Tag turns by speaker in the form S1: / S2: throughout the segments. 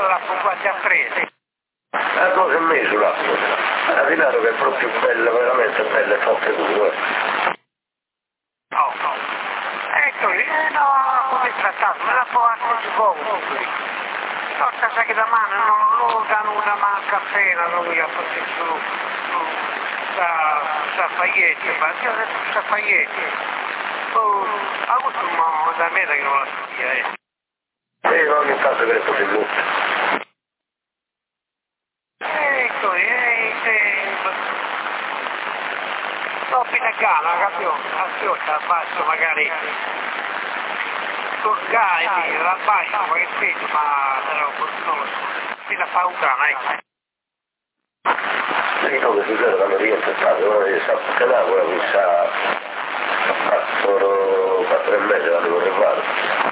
S1: l'acqua quasi a 3.
S2: La cosa è messo l'acqua. La Vinaro che è proprio bella, veramente bella e fatta duro.
S1: Oh, no. Ecco, no, come è trattato, me la può anche di poco qui. Porta sa che da mano non lo danno una mano a caffè, non gli ha fatto su Faglietti, ma io ho detto Faglietti. Oh, ha avuto un modo da me che non la studia,
S2: ogni tanto che si butta.
S1: Ecco, dopo in gana, capito? A fiotta, al basso magari torcare dal basso, ma che peso, ma però non lo so. Fino a fare un cane,
S2: Sì, come succede quando rientra uno di San Canagua, mi sa 4 mesi la devo rifare.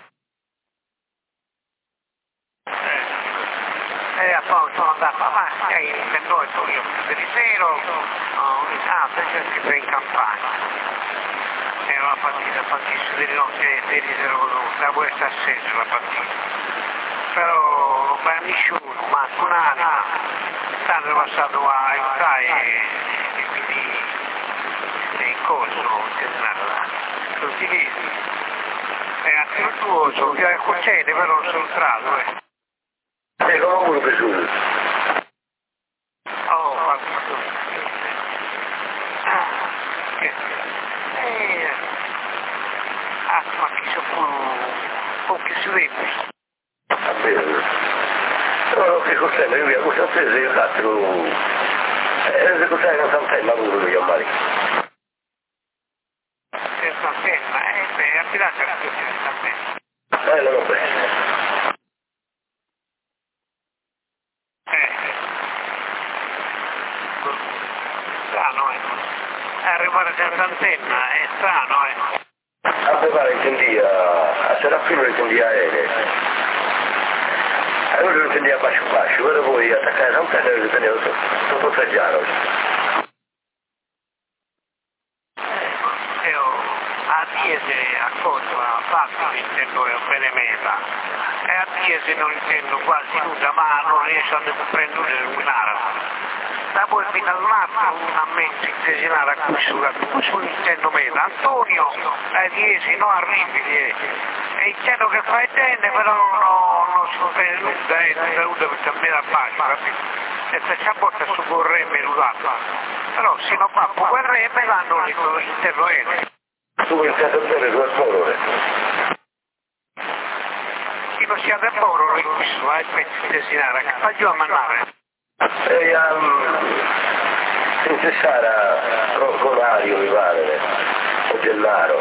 S1: Poi sono andato avanti, per noi io per il vero, ogni tanto cerchi per in campagna. Era una partita delle notte da questa sera la partita. Però non va nessuno, ma un'anima, stanno passato a aiutare e quindi è in corso, non si vede. È anche virtuoso, che concede però non sono entrato,
S2: come uno piaciuto?
S1: Oh, ma chi sono un po' più suetti.
S2: Va bene. No, che cos'è? Io cosa ho preso io l'altro... che cos'è una santella pure lui a Mari?
S1: Santella, beh, affidate la santella.
S2: Non ho preso.
S1: Strano, arrivare senza antenna, è strano,
S2: A prepare intendia, a Serafino intendia aeree. Allora lo intendia bacio, però poi attaccare l'antenna e lo tenevo sotto 3 giorni.
S1: A Diese a cosa fatti intendo bene meta e a Diese non intendo quasi nulla, ma non riesco a comprendere il Winara. Da poi fino all'altro una mente intestinale a questo intendo meta. Antonio a Diese non arrivi e intendo che fai bene, però non si comprende nulla perché a me da bacio, capito? E se c'è a porta su vorrebbe nullato. Però se non va può vorrebbe vanno intendo bene.
S2: Tu mi stai bene sulle parole.
S1: Chi non sia del povero in questo, per desinare, che faccio a mangiare?
S2: Senza Sara, Roccolario mi pare, o Gennaro.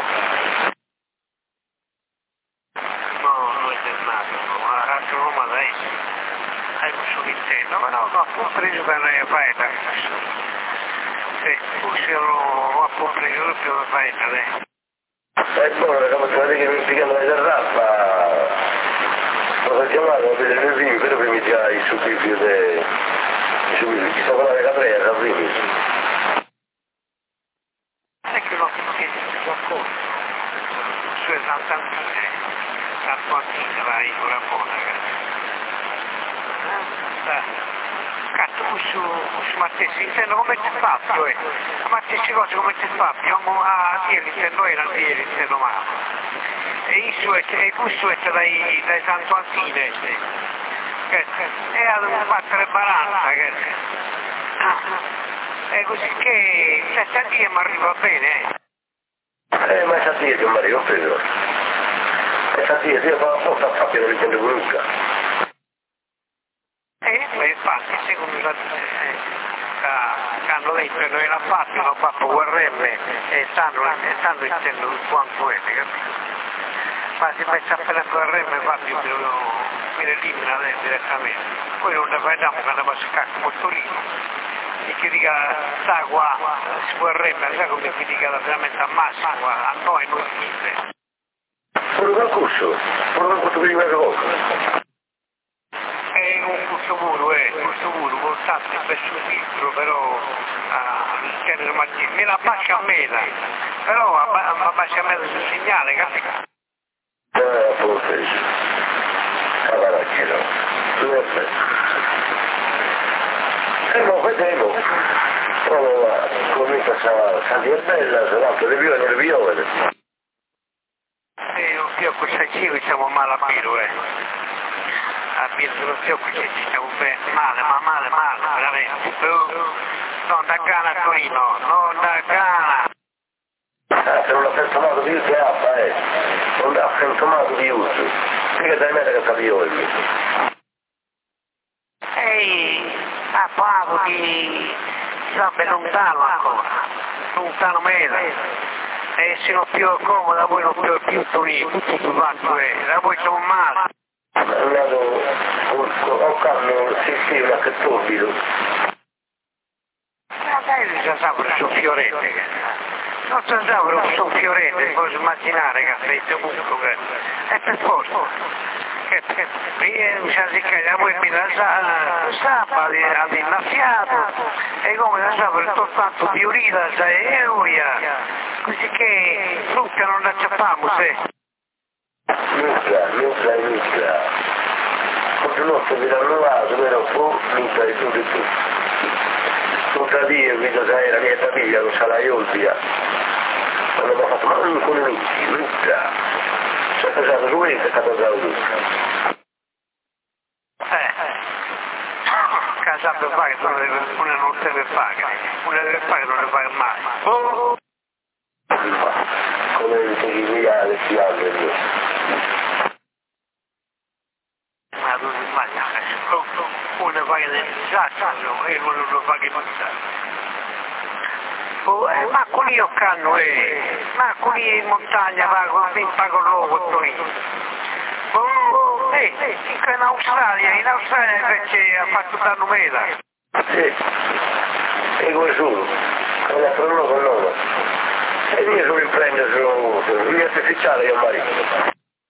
S1: No, non è Gennaro, no, a Radio Roma da essi. Hai questo intento, ma no, ho preso per la faeta. Forse ho preso proprio la faeta,
S2: È buono, la capacidà che mi spiegano la terrazza, cosa chiamata, per il film, però che mi dia il subbivio chi sta con la caprera, la prima.
S1: È che non si racconta, su esattamente, tanto antica la isola buona, cazzo, questo Mattessi, intendo come ti fa, Mattessi cose come ti fa, abbiamo a dire l'intendo era, a dire l'intendo male. E questo è dai Santo Antine, e ad un battere balanza, e così che 7 anni mi arriva bene.
S2: Ma è Sattia che mi arriva, Pedro. È Sattia, io fa apposta a Fabio, non intendo nunca.
S1: Infatti, secondo la hanno detto che non era fatto, hanno fatto guerremme e stanno intendo quanto è, capito? Ma se pensa appena a guerremme, Fabio mi elimina direttamente. Poi non ne vediamo che andiamo a scacco molto lì. E che dica, sta qua, si guerremme, sai come ti dica veramente al massimo, a noi non niente.
S2: Pure un concorso prima che cosa.
S1: È un corso puro, con tanti per sul filtro, però me la bascia a meta, però la bascia a meta sul segnale, capito?
S2: Appunto, macchina. E non vedevo, comincia a dire bella, se no, le viole non le viole.
S1: Non fiocco c'è ci siamo male a Piro, A Piro dello fiocco ci stiamo male, ma male, veramente. Non da Gana a Torino, non da Gana.
S2: Se non ha pensato di uso non ha pensato di uso. Che dai me che capivo io.
S1: Ehi, ha parlato di sarebbe lontano ancora, lontano meno. E se non più comoda, voi non più Torino, tutti più quanto da voi siamo male.
S2: È andato ho cambio sistema che torbido.
S1: Ma dai, già sapevo su Fiorente. Non si sapevo su Fiorente, posso immaginare che ha fatto tutto. E per forza. Mi sa che la voi mi sappa ad innaffiato e come la sappa tutto tanto Fiorita e Euia. Così che frutta non la acciappiamo, se.
S2: Nuclea. Quando non si viene annullato, però poi nuclea di tutto e tutto. Tutta Dio, vedo che era mia famiglia, non sarà io via. Quando mi ha fatto, ma non con nuclea. Si è pensato su questo e è stato da nuclea.
S1: Casa per fare, una non deve pagare, una deve pagare, non deve pagare mai. Oh!
S2: Come inseguire si altri.
S1: Ma non immagina, una paga del disastro e uno non lo paga in ma con io canno ma con io in montagna pago l'uovo Torino. In Australia invece ha fatto danno mela.
S2: Sì, e come sono? Con la prima con loro. E io sono in prendere sul mio artificiale io marito.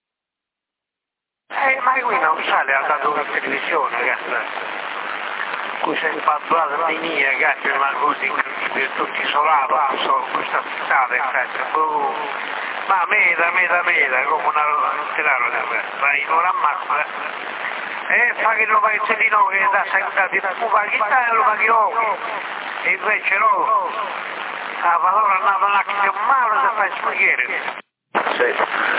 S1: Ma qui in Australia ha dato una televisione, ragazzi. Qui si è parlato di mia, ragazzi, ma così incredibile, tutti isolati, questa strada, ragazzi. Ma meta, come una tirare, ma non ammazza. Fa che lo paghi di no, che da salutati, tu paghi e lo paghi poco. E invece no, la valore andava là che male da fare spaghiere.
S2: Sì.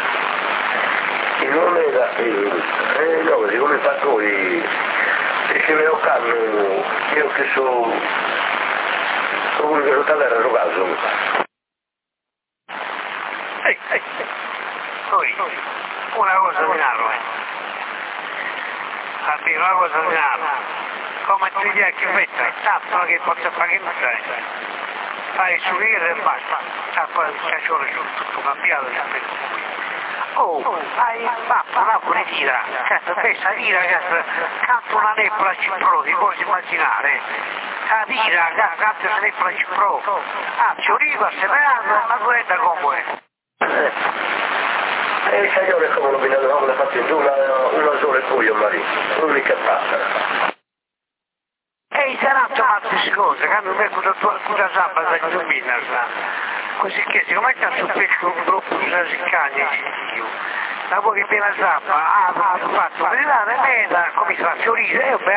S2: E non era, no, siccome fattori, e se me lo canno, io che sono uno che sono stato rogato.
S1: Poi, una cosa di Naro, una cosa di Naro, come ti dice che metta, tanto che possa fare niente, fai subire e basta, poi il stagione tutto cambiato, hai fatto una pulizia, cazzo, questa lira, cazzo, canto una neppola cipro, ti puoi immaginare, la lira, cazzo, una neppola cipro, ci arriva, se ne hanno, ma guarda come è.
S2: E il signore come lo viene da fatto in giù una sola e poi marito, l'unica passa.
S1: E saranno altre cose, che hanno messo la zappa da Giumbina, così che siccome cazzo pesco un gruppo di sicagni, la vuoi che viene la zappa, ha fatto vedere meta, comincia a fiorire, e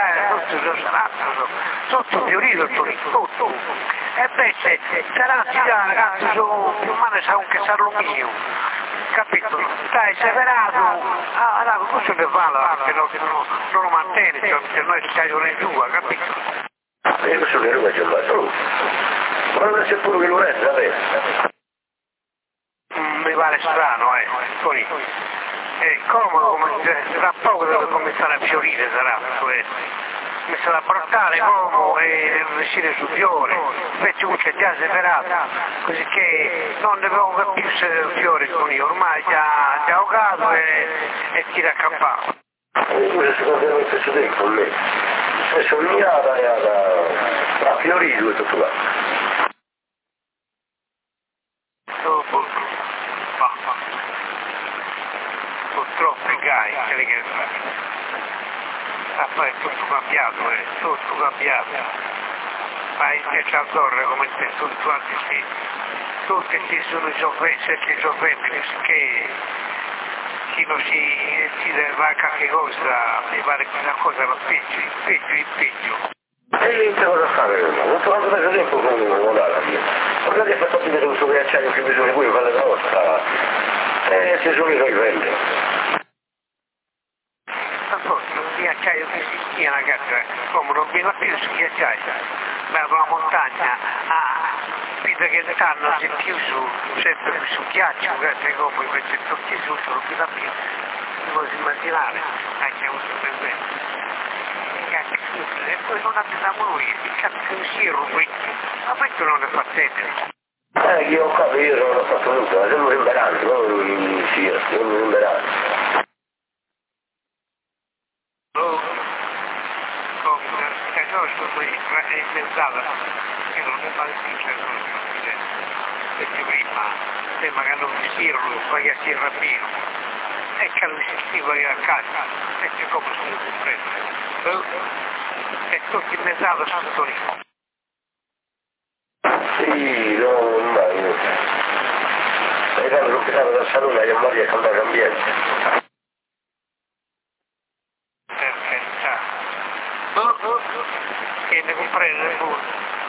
S1: sotto fiorito tutto. E invece sarà tirare, cazzo, su più male sa anche Salomino, capito? Stai separato, allora questo che fa, che non lo mantiene, cioè noi stiamo in giù, capito?
S2: E questo che lui c'è fatto, ma non c'è pure che lo rende, vabbè.
S1: Mi pare strano, poi è comodo, tra poco deve cominciare a fiorire, sarà questo. Mi sarà a portare l'uomo e uscire su fiore, invece c'è già separato, così che non devo più fiori con io, ormai già ahogato e tira a campare.
S2: Questo secondo me è successo con me, è sognata e ha fiorito e tutto qua.
S1: Purtroppo i gai, che poi è tutto cambiato, ma il cacciatore come te, tutti ci sono i soffretti che mattino si fa qualche cosa, mi pare che una cosa va peggio.
S2: E che cosa fare? Non ho trovato tanto tempo con volare. Magari ha fatto vedere un suo ghiacciaio che bisogna pure fare la nostra. E si sono i livelli.
S1: Appunto, un ghiacciaio che si stia una casa, come non viene più su ghiacciaio, ma la montagna, vita che stanno si chiuso sempre più su ghiaccio, grazie come invece tutti su, non più da più, si può immaginare, anche un super bene. E poi non abbiamo noi, il cazzo in giro qui, ma questo non è fattete.
S2: Io ho capito, io non ho fatto nulla, ma sono imbarazzo, non si sono imbarazzo.
S1: È pensata che non è mai successo perché prima sembra che non uscirono, poi si rabbino e che non si va a casa e che come si comprende è tutto inventato sotto lì.
S2: Sì, non mai. E quando l'ho chiamato dal salone che Maria ha cambiato ambiente.
S1: Per carità. Che ne comprende pure.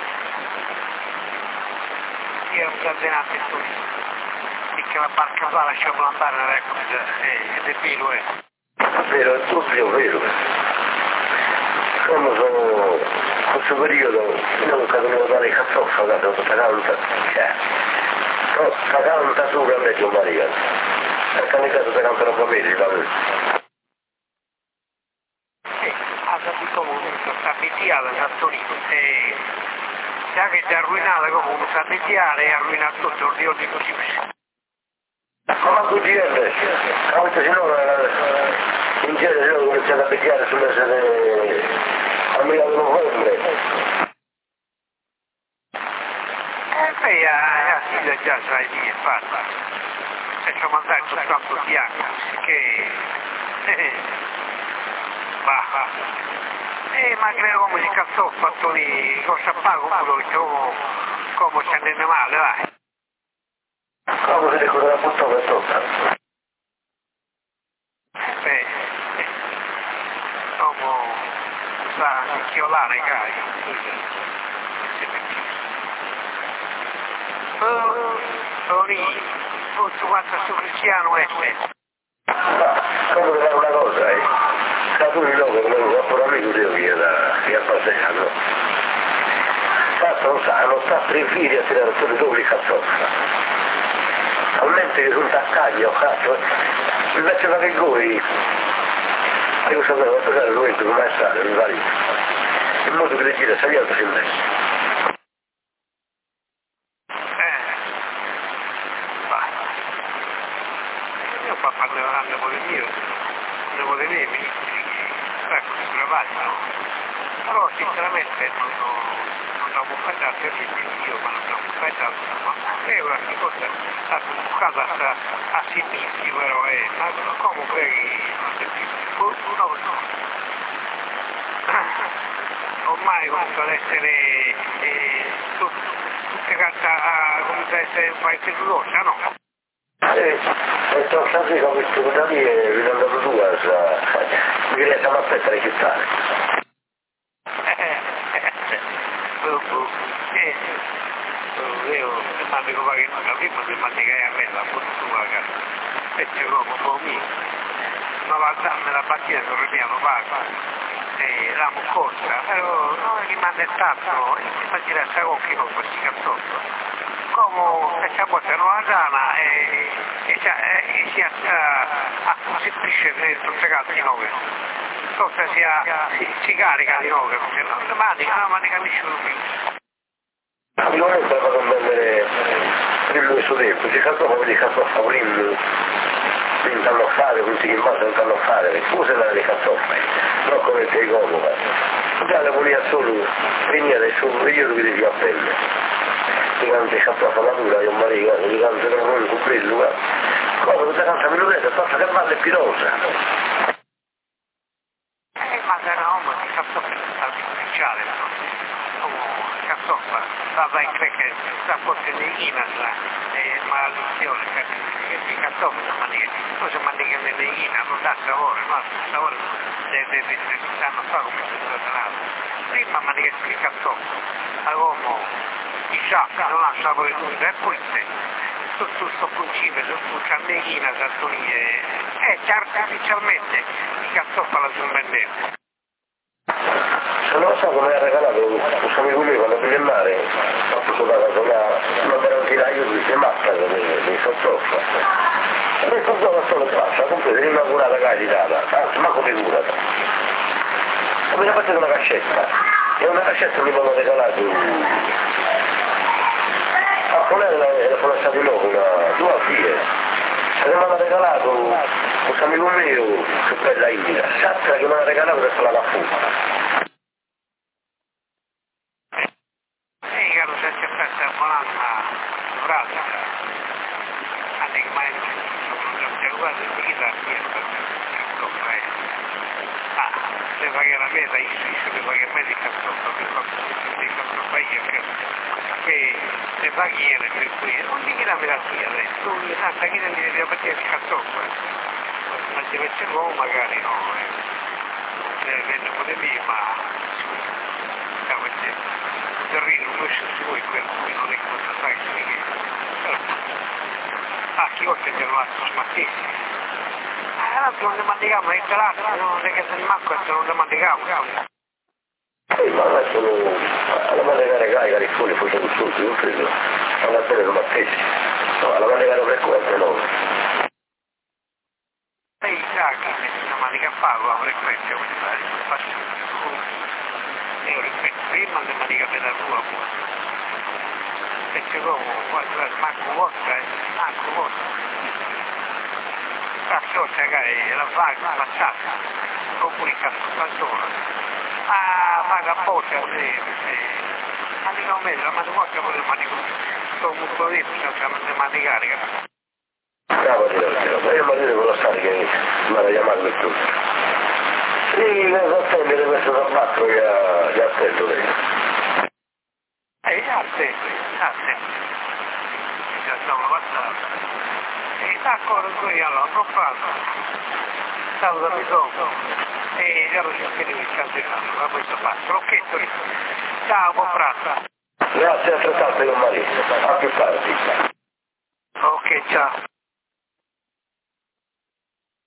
S1: Io ho catenato il turismo. E che la barca fa lasciamo andare nella cosa ed è vero
S2: Vero, è tutto vero. Quando sono in questo periodo io non capivo dare i cartoffi, dato tutta canta, però sta canta sopra a me Gian Maria. Perché ogni caso si canta roba bene, la vedo.
S1: Ha capito comunque, sta abitiata a Torino e sa che si è arruinata comunque, sta abitiata e ha arruinato tutto il dio di così.
S2: Ma così è, se no in genere io ho cominciato a picchiare sulle sede a Milano Novembre.
S1: Lei ha figlia già sai di è fatta. E ci ha mandato soltanto bianco, che va. Ma credo come si cazzò fatto lì, cosa pago come ci andrebbe male, vai.
S2: Come si ricorda la puttana e tocca?
S1: Come sta chiolare cai. Lì, tutto quanto su cristiano è.
S2: Come fare una cosa, tu di dopo come un buon amico devo che ha passato. Non sa, non sta tre fili a tirare tutti dopo i cartoffi. Talmente che sono taccati, ho fatto, invece da che voi, io sapevo che toccare lui come è stato, mi pare. In modo che le dire, saliamo si è messo.
S1: Io qua parlo con il mio, devo vedere, ecco, sulla pagina. Però sinceramente non ho buttato io, ma non ho buttato, ma è una cosa, ha buttato a sinistra, però ma comunque uno ormai comincia ad essere tutte carte comincia ad essere un paese rossa, no?
S2: E sono stati come stupidati e vi hanno dato due, mi riesco a aspettare che fare.
S1: Io mando che non capivo che mandi che a me la fortuna e c'è l'uomo con me ma va a darmi la bandiera sul ripiano paga e l'amo corsa però non gli manda il tappo e mi fa girare a occhi con questi cartoffi come c'è poi una rana e si acquisisce tutte le carte di nove cosa si carica di nove perché non le manica nessuno più.
S2: Sicuramente la vado a vendere prima del suo tempo, se cartoffa di cartoffa prima non sanno fare, quindi che in base non sanno fare, scusa le cartoffe, non come sei comoda. Già la volia solo venire nel suo periodo che devi a pelle. Ti canta il cartoffa matura, io marico, ti canta il roll con quello, come ti canta minutetta, basta che valle pirosa.
S1: Ma se no, ma il cartoffa è stato ufficiale, cartoffa, stava in che sta forse di China, maledizione, che cartoffa, ma poi si mandica nelle China, non dà sapore, no, sapore sanno fa come si trattano. Prima mandica che cartoffa, avevamo i sciacchi, non ha sapore nulla, e poi tutto sto concime, tutto cannellina, sartonie, artificialmente i cartoffa la sono vendendo.
S2: Se non so come ha regalato questo amico mio quando per il mare, ho preso da casa una barantinaia di macca di sottoffa. E mi sono solo passa, compresa l'inaugurata candidata, anzi manco figurata. E mi ha fatto una cascetta, e una cascetta mi hanno regalato a Fonella sono stati loro, due figlie. E mi hanno regalato questo amico mio, che bella India, sacca che mi hanno regalato per fare la fuga.
S1: Se paghi la meta, io se paghi a me di cartoffa, che se paghi per cui non mi chiama la figlia adesso, tu tanta chi ne devi partire di cartoffa, ma se invece l'uomo magari no, ne potevi, ma il terreno non c'è su voi, per cui non è cosa fai, chi oltre c'è rimasto smattissimo. Non ne mandiamo in terrazza, non è che se ne manco, non ne mandiamo.
S2: Sì, ma adesso alla manegare carica di fuori fuori tutti, io credo, alla bene lo mattessi, no, alla manegare per quanto no.
S1: Lei sa che la manica pago a frequenza, quindi faccio io ripeto, prima le manica per la tua, e secondo, manco vostra, manco vostra. Cazzo, che la vaga passata, oppure cazzo, vaga apposta, ma dico a me, la matematica pure manico, sto molto detto, senza matematicare.
S2: Bravo, ma io mi devo lasciare che mi ha chiamato per tutto. Sì, devo attendere questo sabato che ha attento lei.
S1: Attento. Già sono passato. D'accordo, qui allora, non fatto. Stavo da bisogno. E già lo cercherò di cancellare, ma questo fatto. L'occhetto lì. Ciao, buon pranzo.
S2: Grazie altrettanto, io Marino. A più tardi.
S1: Ok, ciao.